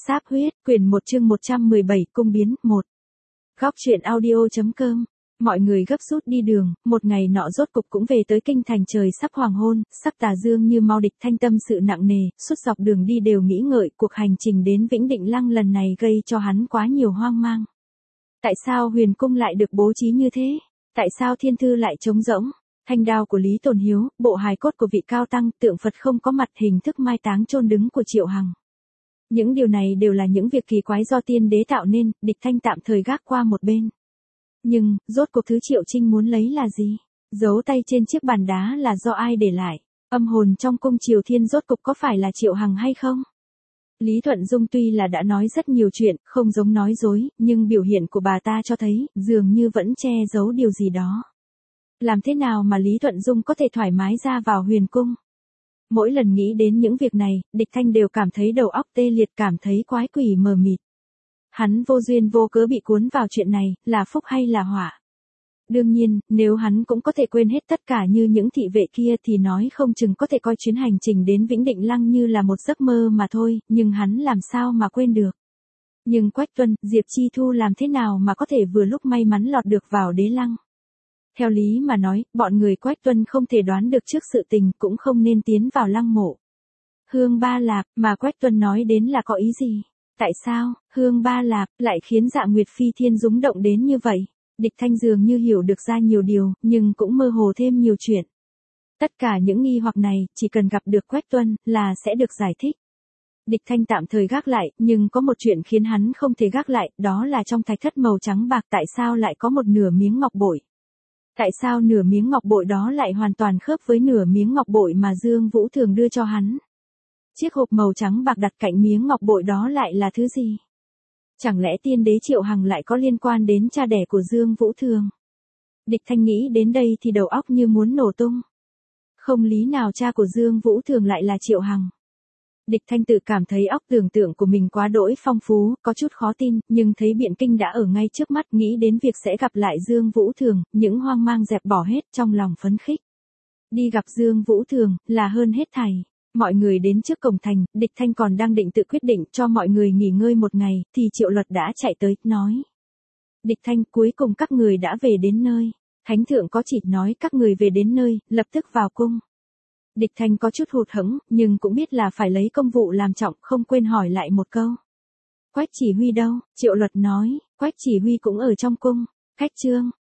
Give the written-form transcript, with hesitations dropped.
Sáp huyết, quyển 1 chương 117, cung biến, 1. Góc truyện audio.com. Mọi người gấp rút đi đường, một ngày nọ rốt cục cũng về tới kinh thành, trời sắp hoàng hôn, sắc tà dương như mau. Địch Thanh tâm sự nặng nề, suốt dọc đường đi đều nghĩ ngợi cuộc hành trình đến Vĩnh Định Lăng lần này gây cho hắn quá nhiều hoang mang. Tại sao huyền cung lại được bố trí như thế? Tại sao thiên thư lại trống rỗng? Thanh đao của Lý Tồn Hiếu, bộ hài cốt của vị cao tăng, tượng Phật không có mặt, hình thức mai táng chôn đứng của Triệu Hằng. Những điều này đều là những việc kỳ quái do tiên đế tạo nên, Địch Thanh tạm thời gác qua một bên. Nhưng, rốt cuộc thứ Triệu Trinh muốn lấy là gì? Dấu tay trên chiếc bàn đá là do ai để lại? Âm hồn trong cung Triều Thiên rốt cục có phải là Triệu Hằng hay không? Lý Thuận Dung tuy là đã nói rất nhiều chuyện, không giống nói dối, nhưng biểu hiện của bà ta cho thấy, dường như vẫn che giấu điều gì đó. Làm thế nào mà Lý Thuận Dung có thể thoải mái ra vào huyền cung? Mỗi lần nghĩ đến những việc này, Địch Thanh đều cảm thấy đầu óc tê liệt, cảm thấy quái quỷ mờ mịt. Hắn vô duyên vô cớ bị cuốn vào chuyện này, là phúc hay là họa? Đương nhiên, nếu hắn cũng có thể quên hết tất cả như những thị vệ kia thì nói không chừng có thể coi chuyến hành trình đến Vĩnh Định Lăng như là một giấc mơ mà thôi, nhưng hắn làm sao mà quên được? Nhưng Quách Tuân, Diệp Chi Thu làm thế nào mà có thể vừa lúc may mắn lọt được vào Đế Lăng? Theo lý mà nói, bọn người Quách Tuân không thể đoán được trước sự tình, cũng không nên tiến vào lăng mộ Hương Ba Lạp, mà Quách Tuân nói đến là có ý gì? Tại sao, Hương Ba Lạp, lại khiến Dạ Nguyệt Phi Thiên rúng động đến như vậy? Địch Thanh dường như hiểu được ra nhiều điều, nhưng cũng mơ hồ thêm nhiều chuyện. Tất cả những nghi hoặc này, chỉ cần gặp được Quách Tuân, là sẽ được giải thích. Địch Thanh tạm thời gác lại, nhưng có một chuyện khiến hắn không thể gác lại, đó là trong thạch thất màu trắng bạc tại sao lại có một nửa miếng ngọc bội? Tại sao nửa miếng ngọc bội đó lại hoàn toàn khớp với nửa miếng ngọc bội mà Dương Vũ Thường đưa cho hắn? Chiếc hộp màu trắng bạc đặt cạnh miếng ngọc bội đó lại là thứ gì? Chẳng lẽ tiên đế Triệu Hằng lại có liên quan đến cha đẻ của Dương Vũ Thường? Địch Thanh nghĩ đến đây thì đầu óc như muốn nổ tung. Không lý nào cha của Dương Vũ Thường lại là Triệu Hằng. Địch Thanh tự cảm thấy óc tưởng tượng của mình quá đỗi phong phú, có chút khó tin, nhưng thấy Biện Kinh đã ở ngay trước mắt, nghĩ đến việc sẽ gặp lại Dương Vũ Thường, những hoang mang dẹp bỏ hết, trong lòng phấn khích. Đi gặp Dương Vũ Thường, là hơn hết thảy. Mọi người đến trước cổng thành, Địch Thanh còn đang định tự quyết định cho mọi người nghỉ ngơi một ngày, thì Triệu Luật đã chạy tới, nói. Địch Thanh, cuối cùng các người đã về đến nơi. Thánh thượng có chỉ nói các người về đến nơi, lập tức vào cung. Địch Thanh có chút hụt hẫng, nhưng cũng biết là phải lấy công vụ làm trọng, không quên hỏi lại một câu. Quách chỉ huy đâu? Triệu Luật nói, Quách chỉ huy cũng ở trong cung. Khách trương,